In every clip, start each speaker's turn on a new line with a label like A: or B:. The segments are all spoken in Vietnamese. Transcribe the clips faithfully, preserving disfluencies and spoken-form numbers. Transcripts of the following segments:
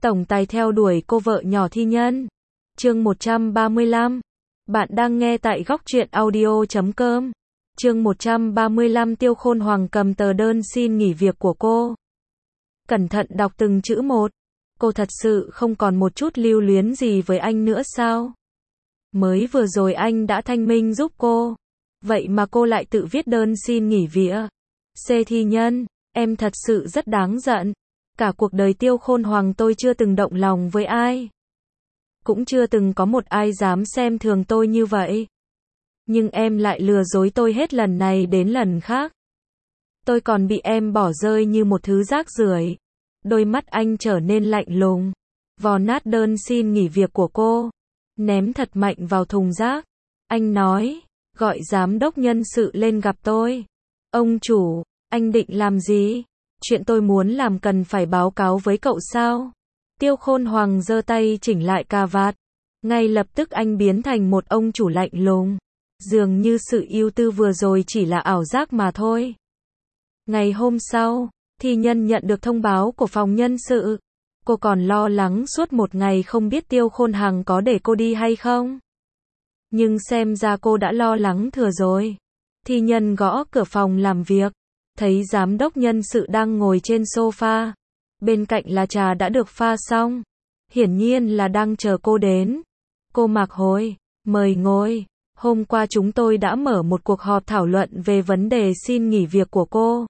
A: tổng tài theo đuổi cô vợ nhỏ Thi Nhân. Chương một trăm ba mươi lăm. Bạn đang nghe tại góc truyện audio chấm com. Chương một trăm ba mươi lăm. Tiêu Khôn Hoàng cầm tờ đơn xin nghỉ việc của cô. Cẩn thận đọc từng chữ một. Cô thật sự không còn một chút lưu luyến gì với anh nữa sao? Mới vừa rồi anh đã thanh minh giúp cô. Vậy mà cô lại tự viết đơn xin nghỉ việc. C. Thi Nhân, em thật sự rất đáng giận. Cả cuộc đời Tiêu Khôn Hoàng tôi chưa từng động lòng với ai. Cũng chưa từng có một ai dám xem thường tôi như vậy. Nhưng em lại lừa dối tôi hết lần này đến lần khác. Tôi còn bị em bỏ rơi như một thứ rác rưởi. Đôi mắt anh trở nên lạnh lùng. Vò nát đơn xin nghỉ việc của cô. Ném thật mạnh vào thùng rác. Anh nói, gọi giám đốc nhân sự lên gặp tôi. Ông chủ, anh định làm gì? Chuyện tôi muốn làm cần phải báo cáo với cậu sao? Tiêu Khôn Hoàng giơ tay chỉnh lại cà vạt. Ngay lập tức anh biến thành một ông chủ lạnh lùng. Dường như sự ưu tư vừa rồi chỉ là ảo giác mà thôi. Ngày hôm sau, Thi Nhân nhận được thông báo của phòng nhân sự. Cô còn lo lắng suốt một ngày không biết Tiêu Khôn Hằng có để cô đi hay không. Nhưng xem ra cô đã lo lắng thừa rồi. Thi Nhân gõ cửa phòng làm việc. Thấy giám đốc nhân sự đang ngồi trên sofa. Bên cạnh là trà đã được pha xong. Hiển nhiên là đang chờ cô đến. Cô Mạc Hồi, mời ngồi. Hôm qua chúng tôi đã mở một cuộc họp thảo luận về vấn đề xin nghỉ việc của cô.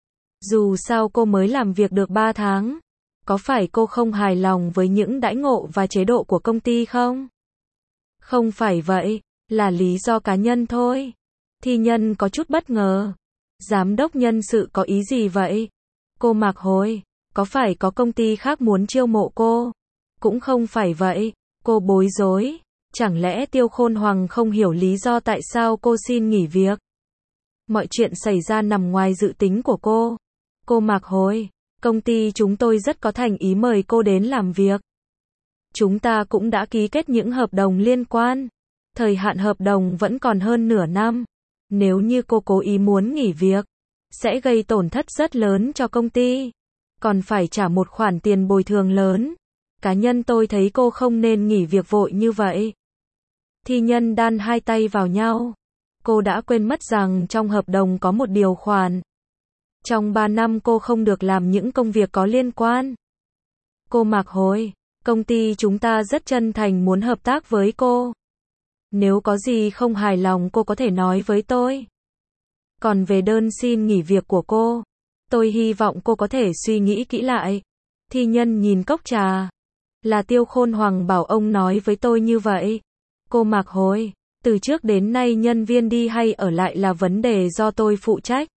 A: Dù sao cô mới làm việc được ba tháng. Có phải cô không hài lòng với những đãi ngộ và chế độ của công ty không? Không phải vậy, là lý do cá nhân thôi. Thi Nhân có chút bất ngờ. Giám đốc nhân sự có ý gì vậy? Cô Mạc Hồi, có phải có công ty khác muốn chiêu mộ cô? Cũng không phải vậy, cô bối rối. Chẳng lẽ Tiêu Khôn Hoàng không hiểu lý do tại sao cô xin nghỉ việc? Mọi chuyện xảy ra nằm ngoài dự tính của cô. Cô Mạc Hồi, công ty chúng tôi rất có thành ý mời cô đến làm việc. Chúng ta cũng đã ký kết những hợp đồng liên quan. Thời hạn hợp đồng vẫn còn hơn nửa năm. Nếu như cô cố ý muốn nghỉ việc, sẽ gây tổn thất rất lớn cho công ty. Còn phải trả một khoản tiền bồi thường lớn. Cá nhân tôi thấy cô không nên nghỉ việc vội như vậy. Thi Nhân đan hai tay vào nhau. Cô đã quên mất rằng trong hợp đồng có một điều khoản. Trong ba năm cô không được làm những công việc có liên quan. Cô Mạc Hồi, công ty chúng ta rất chân thành muốn hợp tác với cô. Nếu có gì không hài lòng cô có thể nói với tôi. Còn về đơn xin nghỉ việc của cô, tôi hy vọng cô có thể suy nghĩ kỹ lại. Thi Nhân nhìn cốc trà. Là Tiêu Khôn Hoàng bảo ông nói với tôi như vậy. Cô Mạc Hồi, từ trước đến nay nhân viên đi hay ở lại là vấn đề do tôi phụ trách.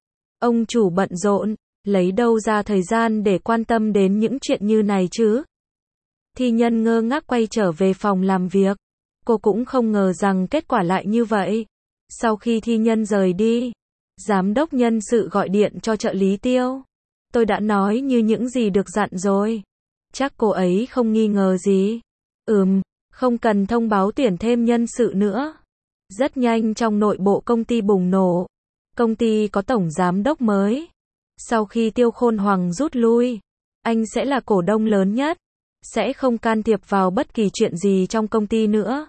A: Ông chủ bận rộn, lấy đâu ra thời gian để quan tâm đến những chuyện như này chứ? Thi Nhân ngơ ngác quay trở về phòng làm việc. Cô cũng không ngờ rằng kết quả lại như vậy. Sau khi Thi Nhân rời đi, giám đốc nhân sự gọi điện cho trợ lý Tiêu. Tôi đã nói như những gì được dặn rồi. Chắc cô ấy không nghi ngờ gì. Ừm, không cần thông báo tuyển thêm nhân sự nữa. Rất nhanh trong nội bộ công ty bùng nổ. Công ty có tổng giám đốc mới. Sau khi Tiêu Khôn Hoàng rút lui, anh sẽ là cổ đông lớn nhất. Sẽ không can thiệp vào bất kỳ chuyện gì trong công ty nữa.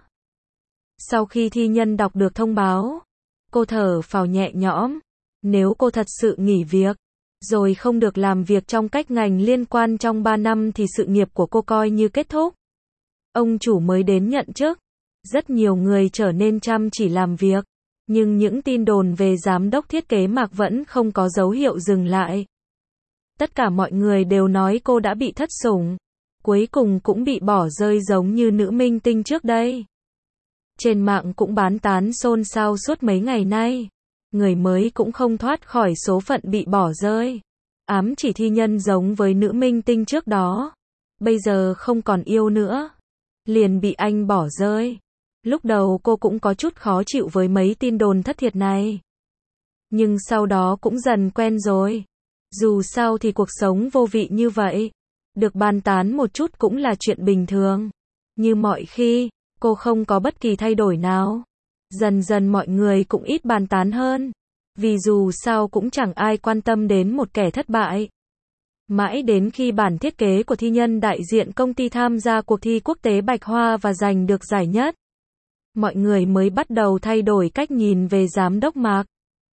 A: Sau khi Thi Nhân đọc được thông báo, cô thở phào nhẹ nhõm. Nếu cô thật sự nghỉ việc, rồi không được làm việc trong cách ngành liên quan trong ba năm thì sự nghiệp của cô coi như kết thúc. Ông chủ mới đến nhận chức. Rất nhiều người trở nên chăm chỉ làm việc. Nhưng những tin đồn về giám đốc thiết kế Mạc vẫn không có dấu hiệu dừng lại. Tất cả mọi người đều nói cô đã bị thất sủng. Cuối cùng cũng bị bỏ rơi giống như nữ minh tinh trước đây. Trên mạng cũng bán tán xôn xao suốt mấy ngày nay. Người mới cũng không thoát khỏi số phận bị bỏ rơi. Ám chỉ Thi Nhân giống với nữ minh tinh trước đó. Bây giờ không còn yêu nữa. Liền bị anh bỏ rơi. Lúc đầu cô cũng có chút khó chịu với mấy tin đồn thất thiệt này. Nhưng sau đó cũng dần quen rồi. Dù sao thì cuộc sống vô vị như vậy. Được bàn tán một chút cũng là chuyện bình thường. Như mọi khi, cô không có bất kỳ thay đổi nào. Dần dần mọi người cũng ít bàn tán hơn. Vì dù sao cũng chẳng ai quan tâm đến một kẻ thất bại. Mãi đến khi bản thiết kế của thi nhân đại diện công ty tham gia cuộc thi quốc tế Bạch Hoa và giành được giải nhất, mọi người mới bắt đầu thay đổi cách nhìn về giám đốc Mạc.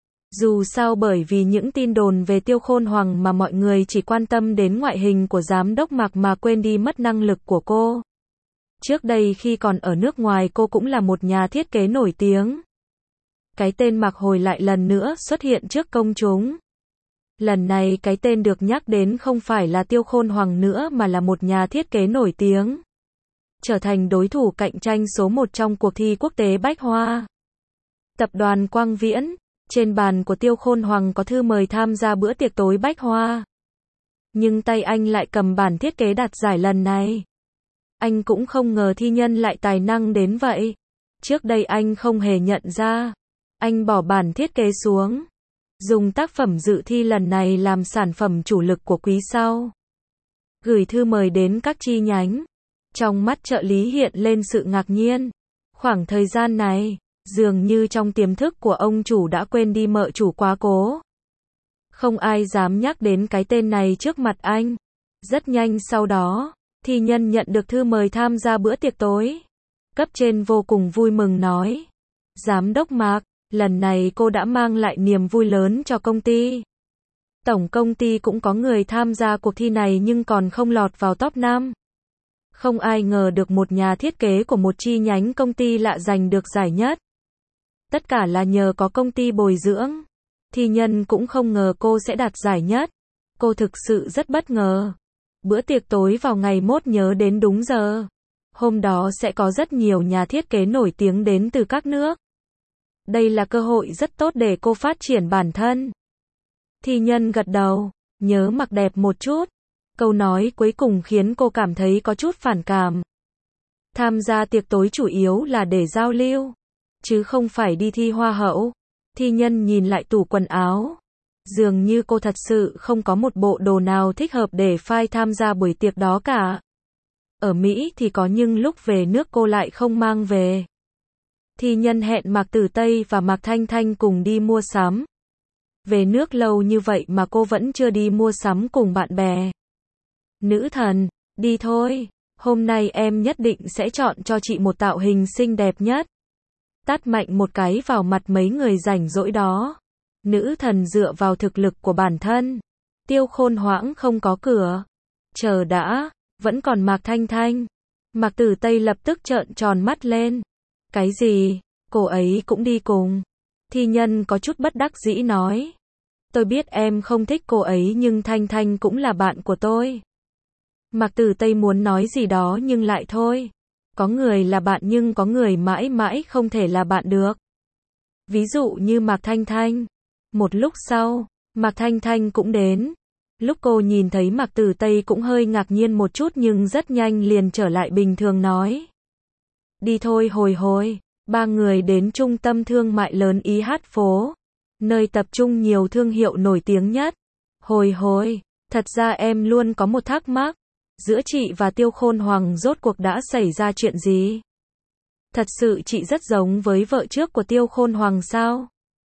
A: Dù sao bởi vì những tin đồn về Tiêu Khôn Hoàng mà mọi người chỉ quan tâm đến ngoại hình của giám đốc Mạc mà quên đi mất năng lực của cô. Trước đây khi còn ở nước ngoài cô cũng là một nhà thiết kế nổi tiếng. Cái tên Mạc Hồi lại lần nữa xuất hiện trước công chúng. Lần này cái tên được nhắc đến không phải là Tiêu Khôn Hoàng nữa mà là một nhà thiết kế nổi tiếng. Trở thành đối thủ cạnh tranh số một trong cuộc thi quốc tế Bách Hoa. Tập đoàn Quang Viễn, trên bàn của Tiêu Khôn Hoàng có thư mời tham gia bữa tiệc tối Bách Hoa. Nhưng tay anh lại cầm bản thiết kế đạt giải lần này. Anh cũng không ngờ thi nhân lại tài năng đến vậy. Trước đây anh không hề nhận ra. Anh bỏ bản thiết kế xuống. Dùng tác phẩm dự thi lần này làm sản phẩm chủ lực của quý sau. Gửi thư mời đến các chi nhánh. Trong mắt trợ lý hiện lên sự ngạc nhiên. Khoảng thời gian này, dường như trong tiềm thức của ông chủ đã quên đi mợ chủ quá cố. Không ai dám nhắc đến cái tên này trước mặt anh. Rất nhanh sau đó, thi nhân nhận được thư mời tham gia bữa tiệc tối. Cấp trên vô cùng vui mừng nói. Giám đốc Mạc, lần này cô đã mang lại niềm vui lớn cho công ty. Tổng công ty cũng có người tham gia cuộc thi này nhưng còn không lọt vào top năm. Không ai ngờ được một nhà thiết kế của một chi nhánh công ty lạ giành được giải nhất. Tất cả là nhờ có công ty bồi dưỡng. Thi nhân cũng không ngờ cô sẽ đạt giải nhất. Cô thực sự rất bất ngờ. Bữa tiệc tối vào ngày mốt nhớ đến đúng giờ. Hôm đó sẽ có rất nhiều nhà thiết kế nổi tiếng đến từ các nước. Đây là cơ hội rất tốt để cô phát triển bản thân. Thi nhân gật đầu, nhớ mặc đẹp một chút. Câu nói cuối cùng khiến cô cảm thấy có chút phản cảm. Tham gia tiệc tối chủ yếu là để giao lưu, chứ không phải đi thi hoa hậu. Thi nhân nhìn lại tủ quần áo. Dường như cô thật sự không có một bộ đồ nào thích hợp để phai tham gia buổi tiệc đó cả. Ở Mỹ thì có nhưng lúc về nước cô lại không mang về. Thi nhân hẹn Mạc Tử Tây và Mạc Thanh Thanh cùng đi mua sắm. Về nước lâu như vậy mà cô vẫn chưa đi mua sắm cùng bạn bè. Nữ thần, đi thôi, hôm nay em nhất định sẽ chọn cho chị một tạo hình xinh đẹp nhất. Tát mạnh một cái vào mặt mấy người rảnh rỗi đó. Nữ thần dựa vào thực lực của bản thân. Tiêu Khôn Hoãng không có cửa. Chờ đã, vẫn còn Mạc Thanh Thanh. Mạc Tử Tây lập tức trợn tròn mắt lên. Cái gì, cô ấy cũng đi cùng. Thi nhân có chút bất đắc dĩ nói. Tôi biết em không thích cô ấy nhưng Thanh Thanh cũng là bạn của tôi. Mạc Tử Tây muốn nói gì đó nhưng lại thôi. Có người là bạn nhưng có người mãi mãi không thể là bạn được. Ví dụ như Mạc Thanh Thanh. Một lúc sau, Mạc Thanh Thanh cũng đến. Lúc cô nhìn thấy Mạc Tử Tây cũng hơi ngạc nhiên một chút nhưng rất nhanh liền trở lại bình thường nói. Đi thôi hồi hồi. Ba người đến trung tâm thương mại lớn Ý Hát phố. Nơi tập trung nhiều thương hiệu nổi tiếng nhất. Hồi hồi, thật ra em luôn có một thắc mắc. Giữa chị và Tiêu Khôn Hoàng rốt cuộc đã xảy ra chuyện gì? Thật sự chị rất giống với vợ trước của Tiêu Khôn Hoàng sao?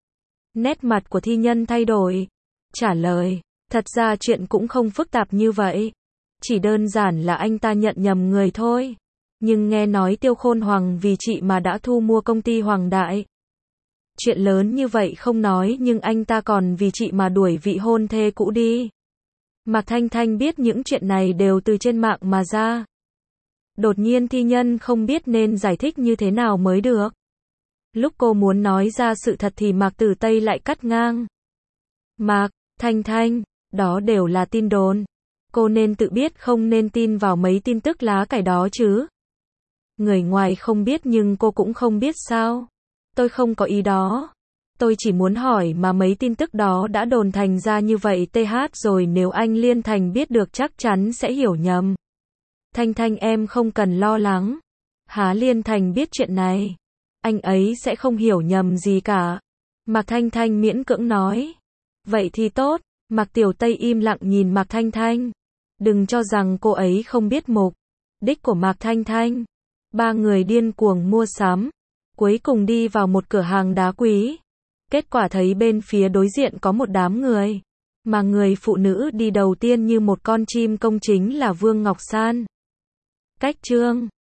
A: Nét mặt của thi nhân thay đổi. Trả lời, thật ra chuyện cũng không phức tạp như vậy. Chỉ đơn giản là anh ta nhận nhầm người thôi. Nhưng nghe nói Tiêu Khôn Hoàng vì chị mà đã thu mua công ty Hoàng Đại. Chuyện lớn như vậy không nói nhưng anh ta còn vì chị mà đuổi vị hôn thê cũ đi. Mạc Thanh Thanh biết những chuyện này đều từ trên mạng mà ra. Đột nhiên thi nhân không biết nên giải thích như thế nào mới được. Lúc cô muốn nói ra sự thật thì Mạc Tử Tây lại cắt ngang. Mạc Thanh Thanh, đó đều là tin đồn. Cô nên tự biết không nên tin vào mấy tin tức lá cải đó chứ. Người ngoài không biết nhưng cô cũng không biết sao. Tôi không có ý đó. Tôi chỉ muốn hỏi mà mấy tin tức đó đã đồn thành ra như vậy th rồi nếu anh Liên Thành biết được chắc chắn sẽ hiểu nhầm. Thanh Thanh em không cần lo lắng. Há Liên Thành biết chuyện này. Anh ấy sẽ không hiểu nhầm gì cả. Mạc Thanh Thanh miễn cưỡng nói. Vậy thì tốt. Mạc Tiểu Tây im lặng nhìn Mạc Thanh Thanh. Đừng cho rằng cô ấy không biết mục đích của Mạc Thanh Thanh. Ba người điên cuồng mua sắm. Cuối cùng đi vào một cửa hàng đá quý. Kết quả thấy bên phía đối diện có một đám người. Mà người phụ nữ đi đầu tiên như một con chim công chính là Vương Ngọc San. Cách chương